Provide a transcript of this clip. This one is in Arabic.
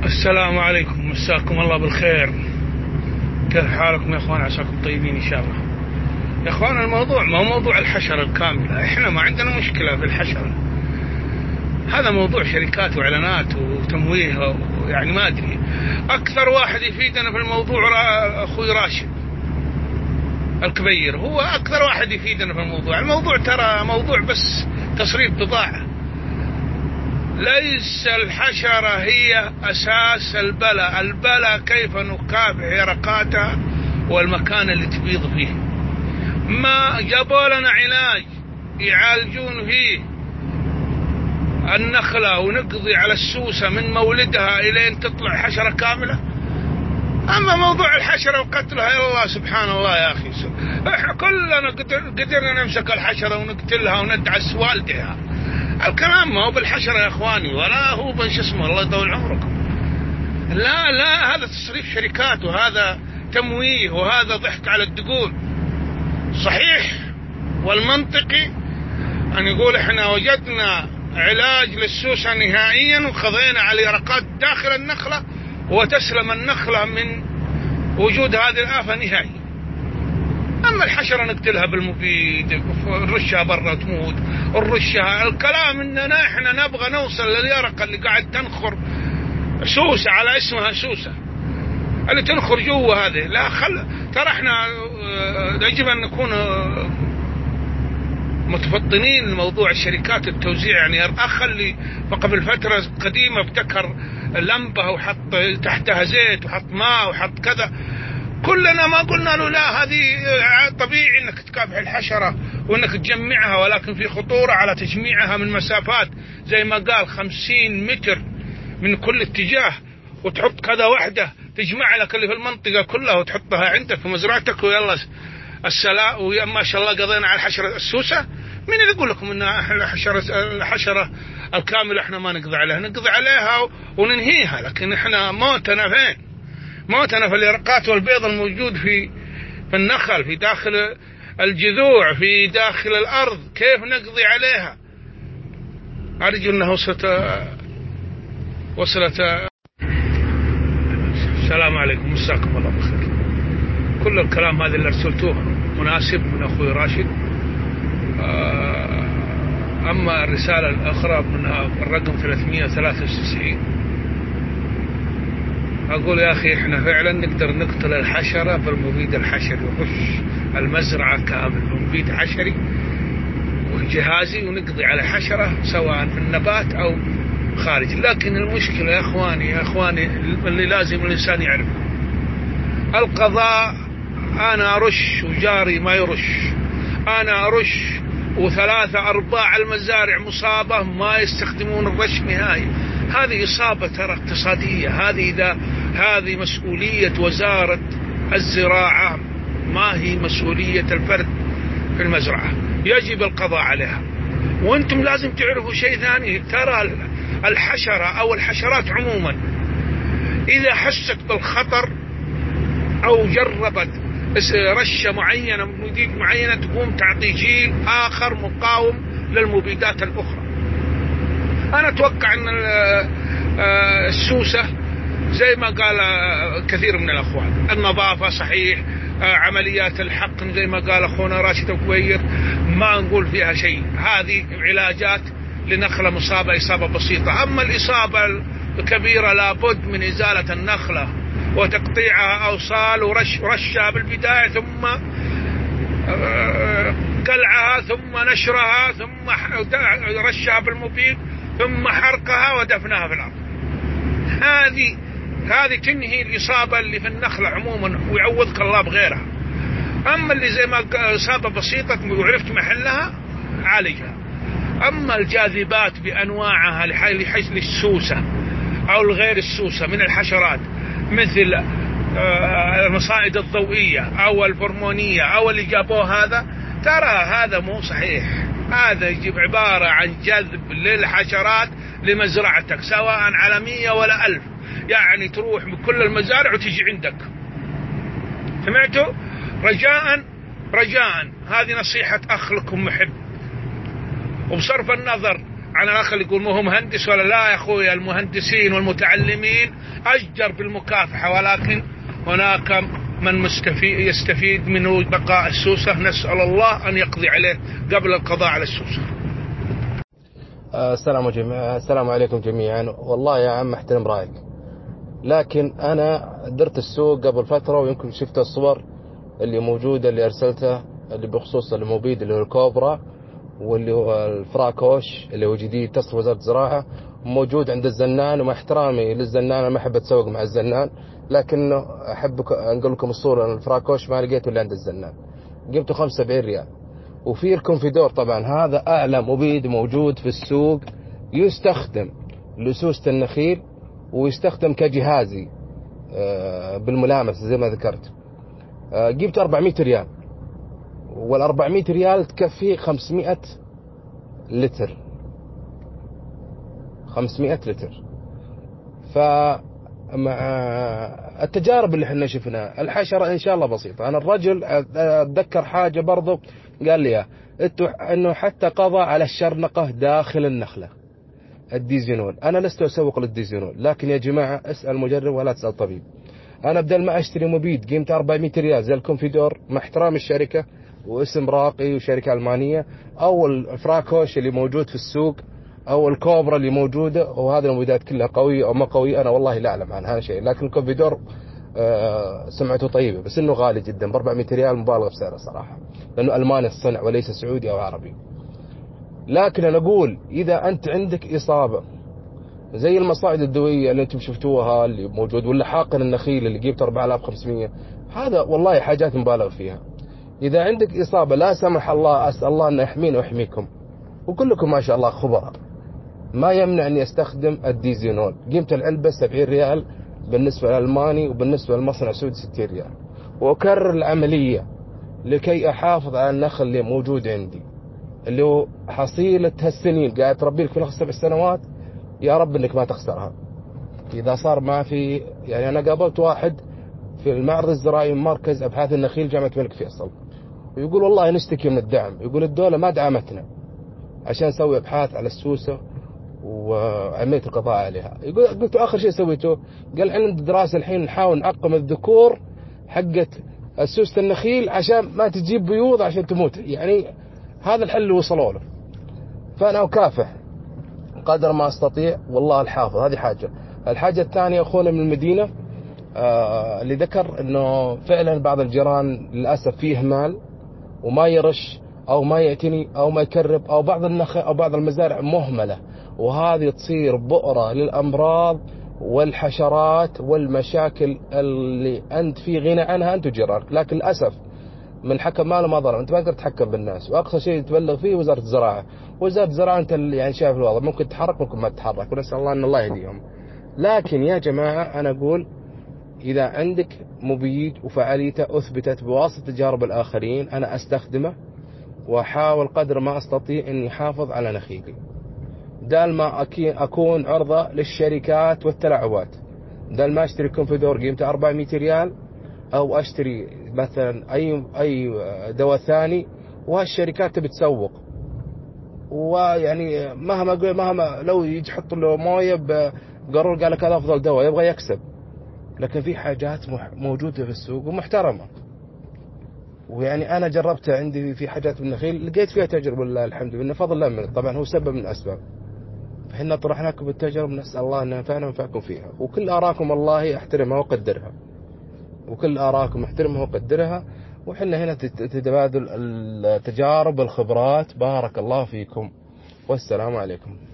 السلام عليكم، مساكم الله بالخير. كيف حالكم يا اخوان؟ عساكم طيبين ان شاء الله. يا اخوان، الموضوع ما هو موضوع الحشرة الكاملة، احنا ما عندنا مشكلة في الحشرة. هذا موضوع شركات واعلانات وتمويه، يعني ما ادري. اكثر واحد يفيدنا في الموضوع اخوي راشد الكبير، هو اكثر واحد يفيدنا في الموضوع ترى موضوع بس تصريف بضاعة. ليس الحشرة هي أساس البلاء كيف نكافح يرقاتها والمكان اللي تبيض فيه. ما جابوا لنا علاج يعالجون فيه النخلة ونقضي على السوسة من مولدها إلى أن تطلع حشرة كاملة. أما موضوع الحشرة وقتلها يا الله سبحان الله يا أخي، إحنا كلنا قدرنا نمسك الحشرة ونقتلها وندعس والدها. الكلام ما هو بالحشرة يا اخواني، ولا هو بش اسمه الله يطول عمركم. لا هذا تصريف شركات، وهذا تمويه، وهذا ضحك على الدقون. صحيح والمنطقي ان يقول احنا وجدنا علاج للسوسة نهائيا وقضينا على اليرقات داخل النخلة وتسلم النخلة من وجود هذه الآفة نهائيا. أما الحشرة نقتلها بالمبيد، نرشها برا تموت، نرشها. الكلام إننا إحنا نبغى نوصل لليرقة اللي قاعد تنخر سوسة على اسمها سوسة اللي تنخر جوا هذه. لا ترى إحنا يجب أن نكون متفطنين لموضوع الشركات التوزيع. يعني الأخ اللي قبل فترة قديمة ابتكر لمبة وحط تحتها زيت وحط ماء وحط كذا، كلنا ما قلنا له لا، هذه طبيعي انك تكافح الحشرة وانك تجمعها، ولكن في خطورة على تجميعها من مسافات زي ما قال 50 متر من كل اتجاه، وتحط كذا وحدة تجمع لك اللي في المنطقة كلها وتحطها عندك في مزرعتك ويلا السلاء وما شاء الله قضينا على الحشرة السوسة. مين اللي يقول لكم ان الحشرة الكاملة احنا ما نقضي عليها؟ نقضي عليها وننهيها، لكن احنا موتنا فين؟ موتنا في اليرقات والبيض الموجود في النخل، في داخل الجذوع، في داخل الأرض. كيف نقضي عليها؟ أرجو أنها وصلت. السلام عليكم، مساكم الله بخير. كل الكلام هذا اللي أرسلتوه مناسب من أخوي راشد. أما الرسالة الأخرى من الرقم 393، أقول يا أخي إحنا فعلا نقدر نقتل الحشرة بالمبيد الحشري، ونرش المزرعة كامل بمبيد حشري وجهازي ونقضي على الحشرة سواء في النبات أو خارج. لكن المشكلة يا أخواني اللي لازم الإنسان يعرف، القضاء أنا أرش وجاري ما يرش، أنا أرش و3/4 المزارع مصابة ما يستخدمون الرش نهائي. هذه إصابة ترى اقتصادية. هذه مسؤولية وزارة الزراعة، ما هي مسؤولية الفرد في المزرعة. يجب القضاء عليها. وانتم لازم تعرفوا شيء ثاني، ترى الحشرة أو الحشرات عموما إذا حست بالخطر أو جربت رشة معينة مبيد معينة، تقوم تعطي جيل آخر مقاوم للمبيدات الأخرى. أنا أتوقع أن السوسة زي ما قال كثير من الأخوان، النظافة صحيح، عمليات الحقن زي ما قال أخونا راشد الكوير ما نقول فيها شيء. هذه علاجات لنخلة مصابة إصابة بسيطة. أما الإصابة الكبيرة لابد من إزالة النخلة وتقطيعها أوصال ورشها بالبداية، ثم قلعها، ثم نشرها، ثم رشها بالمبيد، ثم حرقها ودفنها في الأرض. هذه تنهي الإصابة اللي في النخلة عموما ويعوضك الله بغيرها. أما اللي زي ما إصابة بسيطة وعرفت محلها عالجها. أما الجاذبات بأنواعها لحيث السوسة أو الغير السوسة من الحشرات، مثل المصائد الضوئية أو الفرمونية أو اللي جابوه، هذا ترى هذا مو صحيح. هذا يجيب عبارة عن جذب للحشرات لمزرعتك، سواء على 100 ولا 1000، يعني تروح بكل المزارع وتجي عندك. سمعتوا؟ رجاء هذه نصيحة أخ لكم محب. وبصرف النظر عن الأخ اللي يقول ما هو مهندس ولا لا. يا أخوي المهندسين والمتعلمين أجدر بالمكافحة، ولكن هناك من يستفيد من بقاء السوسة. نسأل الله أن يقضي عليه قبل القضاء على السوسة. السلام عليكم جميعا. والله يا عم احترم رأيك، لكن أنا درت السوق قبل فترة ويمكن شفت الصور اللي موجودة اللي أرسلتها اللي بخصوص المبيد اللي هو الكوبرا واللي هو الفراكوش اللي هو جديد تصرف وزارة الزراعة موجود عند الزنان. ومع احترامي للزنان أنا ما أحب أتسوق مع الزنان، لكن أحب أنقل لكم الصورة. الفراكوش ما لقيته إلا عند الزنان، قيمته 75 ريال. وفي الكونفيدور طبعا هذا أعلى مبيد موجود في السوق، يستخدم لسوسة النخيل ويستخدم كجهازي بالملامسة زي ما ذكرت. جبت 400 ريال، وال400 ريال تكفي 500 لتر. 500 لتر. فمع التجارب اللي احنا شفناها الحشرة ان شاء الله بسيطة. انا الرجل اتذكر حاجة برضو قال لي انه حتى قضى على الشرنقة داخل النخلة الديزينول. انا لست اسوق للديزينول، لكن يا جماعة اسأل مجرب ولا تسأل طبيب. انا بدل ما اشتري مبيد قيمته 400 ريال زي الكونفيدور مع احترام الشركة واسم راقي وشركة المانية، او الفراكوش اللي موجود في السوق، او الكوبرا اللي موجودة، وهذه المبيدات كلها قوية او ما قوية انا والله لا اعلم عن هذا شيء. لكن الكونفيدور سمعته طيبة، بس انه غالي جدا ب 400 ريال، مبالغ في سعره صراحة، لانه الماني الصنع وليس سعودي او عربي. لكن انا اقول اذا انت عندك اصابة زي المصاعد الدوية اللي انتم شفتوها اللي موجود، ولا حاقن النخيل اللي جبت 4500، هذا والله حاجات مبالغ فيها. اذا عندك اصابة لا سمح الله، اسأل الله انه يحمينا ويحميكم، وكلكم ما شاء الله خبراء، ما يمنع ان يستخدم الديزينول. قيمة العلبة 70 ريال بالنسبة للألماني، وبالنسبة للمصنع السعودي 60 ريال. واكرر العملية لكي احافظ على النخل اللي موجود عندي، اللي هو حصيلة هالسنين قاعد تربي لك في نخل 7 سنوات. يا رب انك ما تخسرها. اذا صار ما في، يعني انا قابلت واحد في المعرض الزراعي من مركز ابحاث النخيل جامعة الملك فيصل، ويقول والله نشتكي من الدعم. يقول الدولة ما دعمتنا عشان نسوي ابحاث على السوسة وعملية القضاء عليها. يقول قلت اخر شيء سويته، قال عندنا دراسة الحين نحاول نعقم الذكور حقت سوسة النخيل عشان ما تجيب بيوض عشان تموت. يعني هذا الحل اللي وصلوا له. فانا اكافح قدر ما استطيع والله الحافظ. هذه حاجة. الحاجة الثانية اخونا من المدينة اللي ذكر انه فعلا بعض الجيران للاسف فيه اهمال وما يرش او ما يعتني او ما يكرب، او بعض النخل او بعض المزارع مهملة، وهذه تصير بؤرة للامراض والحشرات والمشاكل اللي انت في غنى عنها انت وجيرانك. لكن للاسف من حكم ماله ما ضرر، انت ما تقدر تتحكم بالناس، واقصى شيء تبلغ فيه وزارة الزراعة. وزارة الزراعة انت يعني شايف الوضع، ممكن تتحرك ممكن ما تتحرك، ونسأل الله ان الله يهديهم. لكن يا جماعة انا اقول اذا عندك مبيد وفعاليته اثبتت بواسطة تجارب الاخرين، انا استخدمه واحاول قدر ما استطيع اني احافظ على نخيلي، بدل ما اكون عرضة للشركات والتلاعبات. بدل ما اشتري كونفيدور قيمته 400 ريال، او اشتري مثلا اي دواء ثاني، وهالشركات تبي تسوق، ويعني مهما لو يجي يحط له مويه بقرور قال لك هذا افضل دواء، يبغى يكسب. لكن في حاجات موجوده في السوق ومحترمه، ويعني انا جربتها عندي في حاجات بالنخيل لقيت فيها تجربه والله الحمد لله، فضل الله منه. طبعا هو سبب من الاسباب، فإحنا طرحناكم بالتجربه، نسال الله ان ينفعنا وينفعكم فيها. وكل اراءكم والله احترمها واقدرها، وكل آراءكم احترمها وقدرها، وحنا هنا تتبادل التجارب والخبرات. بارك الله فيكم، والسلام عليكم.